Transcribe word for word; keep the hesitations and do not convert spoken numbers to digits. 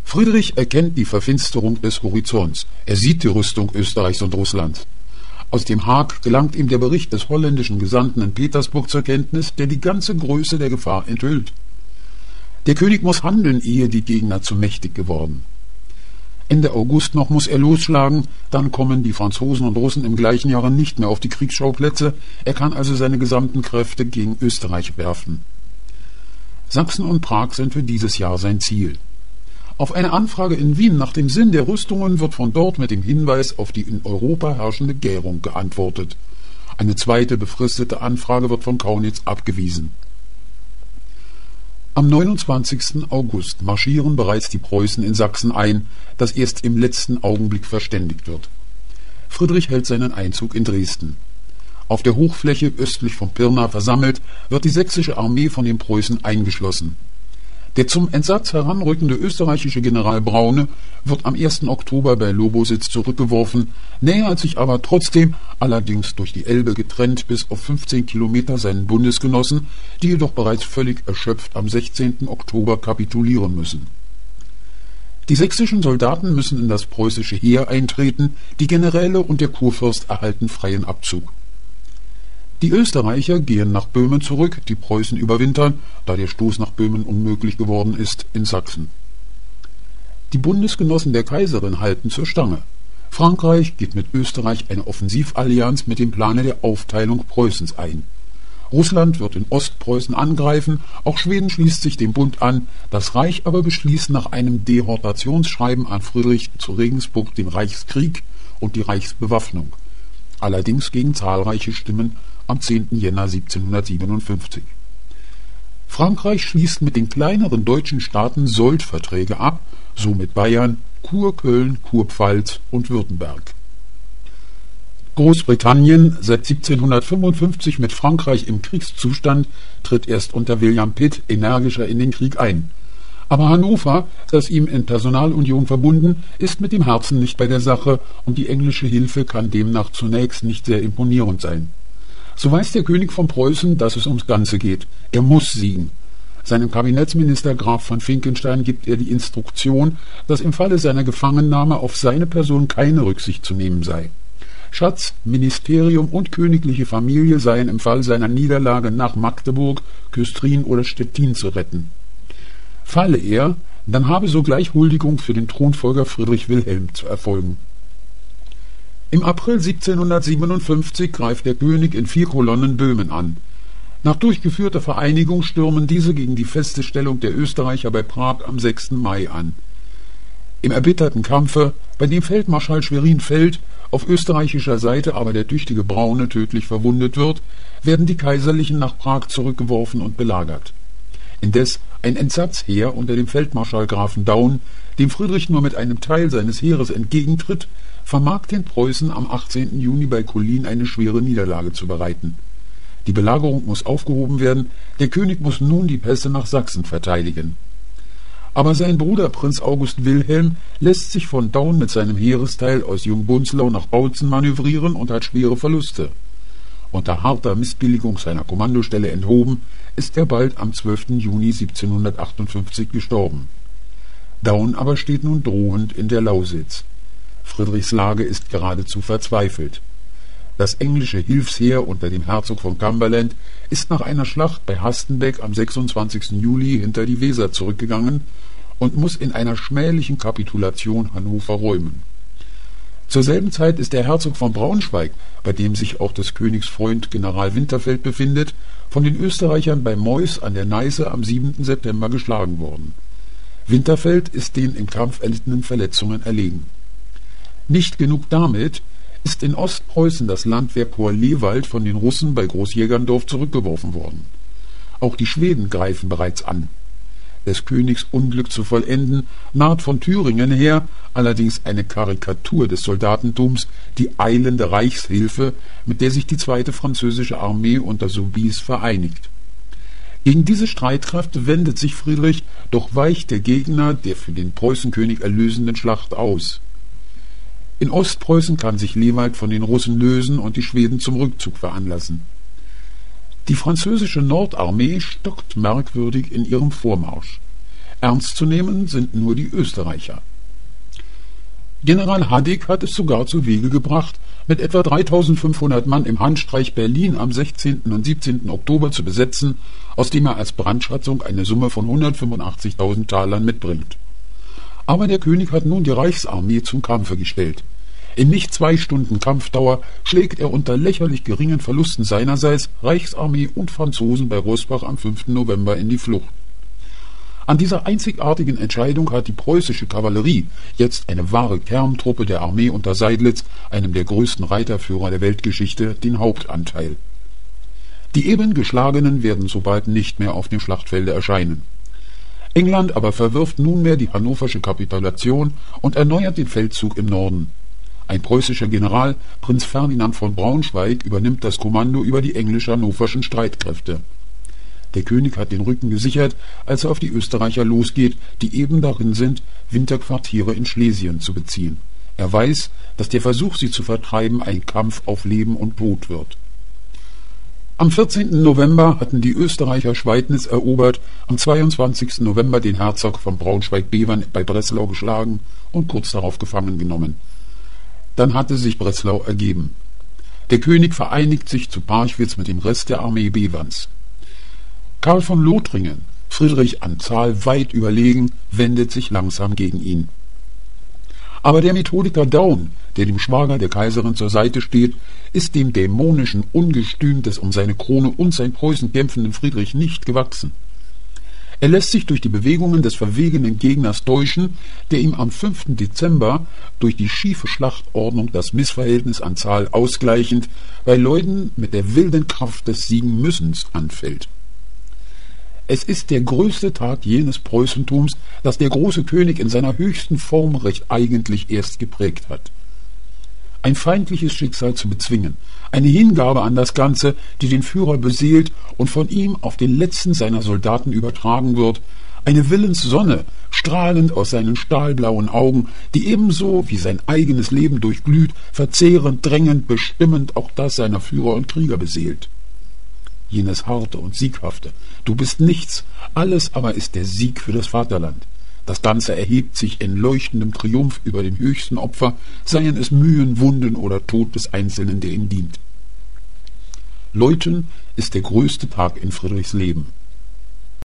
Friedrich erkennt die Verfinsterung des Horizonts. Er sieht die Rüstung Österreichs und Russlands. Aus dem Haag gelangt ihm der Bericht des holländischen Gesandten in Petersburg zur Kenntnis, der die ganze Größe der Gefahr enthüllt. Der König muss handeln, ehe die Gegner zu mächtig geworden. Ende August noch muss er losschlagen, dann kommen die Franzosen und Russen im gleichen Jahre nicht mehr auf die Kriegsschauplätze, er kann also seine gesamten Kräfte gegen Österreich werfen. Sachsen und Prag sind für dieses Jahr sein Ziel. Auf eine Anfrage in Wien nach dem Sinn der Rüstungen wird von dort mit dem Hinweis auf die in Europa herrschende Gärung geantwortet. Eine zweite befristete Anfrage wird von Kaunitz abgewiesen. Am neunundzwanzigsten August marschieren bereits die Preußen in Sachsen ein, das erst im letzten Augenblick verständigt wird. Friedrich hält seinen Einzug in Dresden. Auf der Hochfläche östlich von Pirna versammelt, wird die sächsische Armee von den Preußen eingeschlossen. Der zum Entsatz heranrückende österreichische General Braune wird am ersten Oktober bei Lobositz zurückgeworfen, nähert sich aber trotzdem, allerdings durch die Elbe getrennt, bis auf fünfzehn Kilometer seinen Bundesgenossen, die jedoch bereits völlig erschöpft am sechzehnten Oktober kapitulieren müssen. Die sächsischen Soldaten müssen in das preußische Heer eintreten, die Generäle und der Kurfürst erhalten freien Abzug. Die Österreicher gehen nach Böhmen zurück, die Preußen überwintern, da der Stoß nach Böhmen unmöglich geworden ist, in Sachsen. Die Bundesgenossen der Kaiserin halten zur Stange. Frankreich geht mit Österreich eine Offensivallianz mit dem Plane der Aufteilung Preußens ein. Russland wird in Ostpreußen angreifen, auch Schweden schließt sich dem Bund an, das Reich aber beschließt nach einem Dehortationsschreiben an Friedrich zu Regensburg den Reichskrieg und die Reichsbewaffnung. Allerdings gegen zahlreiche Stimmen am zehnten Jänner siebzehnhundertsiebenundfünfzig. Frankreich schließt mit den kleineren deutschen Staaten Soldverträge ab, so mit Bayern, Kurköln, Kurpfalz und Württemberg. Großbritannien, seit siebzehnhundertfünfundfünfzig mit Frankreich im Kriegszustand, tritt erst unter William Pitt energischer in den Krieg ein. Aber Hannover, das ihm in Personalunion verbunden, ist mit dem Herzen nicht bei der Sache und die englische Hilfe kann demnach zunächst nicht sehr imponierend sein. So weiß der König von Preußen, dass es ums Ganze geht. Er muss siegen. Seinem Kabinettsminister Graf von Finckenstein gibt er die Instruktion, dass im Falle seiner Gefangennahme auf seine Person keine Rücksicht zu nehmen sei. Schatz, Ministerium und königliche Familie seien im Fall seiner Niederlage nach Magdeburg, Küstrin oder Stettin zu retten. Falle er, dann habe sogleich Huldigung für den Thronfolger Friedrich Wilhelm zu erfolgen. Im April siebzehnhundertsiebenundfünfzig greift der König in vier Kolonnen Böhmen an. Nach durchgeführter Vereinigung stürmen diese gegen die feste Stellung der Österreicher bei Prag am sechsten Mai an. Im erbitterten Kampfe, bei dem Feldmarschall Schwerin fällt, auf österreichischer Seite aber der tüchtige Braune tödlich verwundet wird, werden die Kaiserlichen nach Prag zurückgeworfen und belagert. Indes ein Entsatzheer unter dem Feldmarschall Grafen Daun, dem Friedrich nur mit einem Teil seines Heeres entgegentritt, vermag den Preußen am achtzehnten Juni bei Kollin eine schwere Niederlage zu bereiten. Die Belagerung muss aufgehoben werden, der König muss nun die Pässe nach Sachsen verteidigen. Aber sein Bruder Prinz August Wilhelm lässt sich von Daun mit seinem Heeresteil aus Jungbunzlau nach Bautzen manövrieren und hat schwere Verluste. Unter harter Missbilligung seiner Kommandostelle enthoben, ist er bald am zwölften Juni siebzehnhundertachtundfünfzig gestorben. Daun aber steht nun drohend in der Lausitz. Friedrichs Lage ist geradezu verzweifelt. Das englische Hilfsheer unter dem Herzog von Cumberland ist nach einer Schlacht bei Hastenbeck am sechsundzwanzigsten Juli hinter die Weser zurückgegangen und muss in einer schmählichen Kapitulation Hannover räumen. Zur selben Zeit ist der Herzog von Braunschweig, bei dem sich auch des Königs Freund General Winterfeld befindet, von den Österreichern bei Neuss an der Neiße am siebenten September geschlagen worden. Winterfeld ist den im Kampf erlittenen Verletzungen erlegen. Nicht genug damit, ist in Ostpreußen das Landwehrkorps Lewald von den Russen bei Großjägerndorf zurückgeworfen worden. Auch die Schweden greifen bereits an. Des Königs Unglück zu vollenden naht von Thüringen her, allerdings eine Karikatur des Soldatentums, die eilende Reichshilfe, mit der sich die zweite französische Armee unter Soubise vereinigt. Gegen diese Streitkraft wendet sich Friedrich, doch weicht der Gegner der für den Preußenkönig erlösenden Schlacht aus. In Ostpreußen kann sich Lewald von den Russen lösen und die Schweden zum Rückzug veranlassen. Die französische Nordarmee stockt merkwürdig in ihrem Vormarsch. Ernst zu nehmen sind nur die Österreicher. General Hadig hat es sogar zu Wege gebracht, mit etwa dreitausendfünfhundert Mann im Handstreich Berlin am sechzehnten und siebzehnten Oktober zu besetzen, aus dem er als Brandschatzung eine Summe von hundertfünfundachtzigtausend Talern mitbringt. Aber der König hat nun die Reichsarmee zum Kampfe gestellt. In nicht zwei Stunden Kampfdauer schlägt er unter lächerlich geringen Verlusten seinerseits Reichsarmee und Franzosen bei Rosbach am fünften November in die Flucht. An dieser einzigartigen Entscheidung hat die preußische Kavallerie, jetzt eine wahre Kerntruppe der Armee unter Seydlitz, einem der größten Reiterführer der Weltgeschichte, den Hauptanteil. Die eben Geschlagenen werden so bald nicht mehr auf dem Schlachtfelde erscheinen. England aber verwirft nunmehr die hannoversche Kapitulation und erneuert den Feldzug im Norden. Ein preußischer General, Prinz Ferdinand von Braunschweig, übernimmt das Kommando über die englisch-hannoverschen Streitkräfte. Der König hat den Rücken gesichert, als er auf die Österreicher losgeht, die eben darin sind, Winterquartiere in Schlesien zu beziehen. Er weiß, dass der Versuch, sie zu vertreiben, ein Kampf auf Leben und Tod wird. Am vierzehnten November hatten die Österreicher Schweidnitz erobert, am zweiundzwanzigsten November den Herzog von Braunschweig-Bevern bei Breslau geschlagen und kurz darauf gefangen genommen. Dann hatte sich Breslau ergeben. Der König vereinigt sich zu Parchwitz mit dem Rest der Armee Beverns. Karl von Lothringen, Friedrich an Zahl weit überlegen, wendet sich langsam gegen ihn. Aber der Methodiker Daun, der dem Schwager der Kaiserin zur Seite steht, ist dem dämonischen Ungestüm des um seine Krone und sein Preußen kämpfenden Friedrich nicht gewachsen. Er lässt sich durch die Bewegungen des verwegenen Gegners täuschen, der ihm am fünften Dezember durch die schiefe Schlachtordnung das Missverhältnis an Zahl ausgleichend bei Leuten mit der wilden Kraft des Siegen-Müssens anfällt. Es ist der größte Tag jenes Preußentums, das der große König in seiner höchsten Form recht eigentlich erst geprägt hat. Ein feindliches Schicksal zu bezwingen, eine Hingabe an das Ganze, die den Führer beseelt und von ihm auf den letzten seiner Soldaten übertragen wird, eine Willenssonne, strahlend aus seinen stahlblauen Augen, die ebenso wie sein eigenes Leben durchglüht, verzehrend, drängend, bestimmend auch das seiner Führer und Krieger beseelt. Jenes harte und sieghafte, du bist nichts, alles aber ist der Sieg für das Vaterland. Das Ganze erhebt sich in leuchtendem Triumph über dem höchsten Opfer, seien es Mühen, Wunden oder Tod des Einzelnen, der ihm dient. Läuten ist der größte Tag in Friedrichs Leben.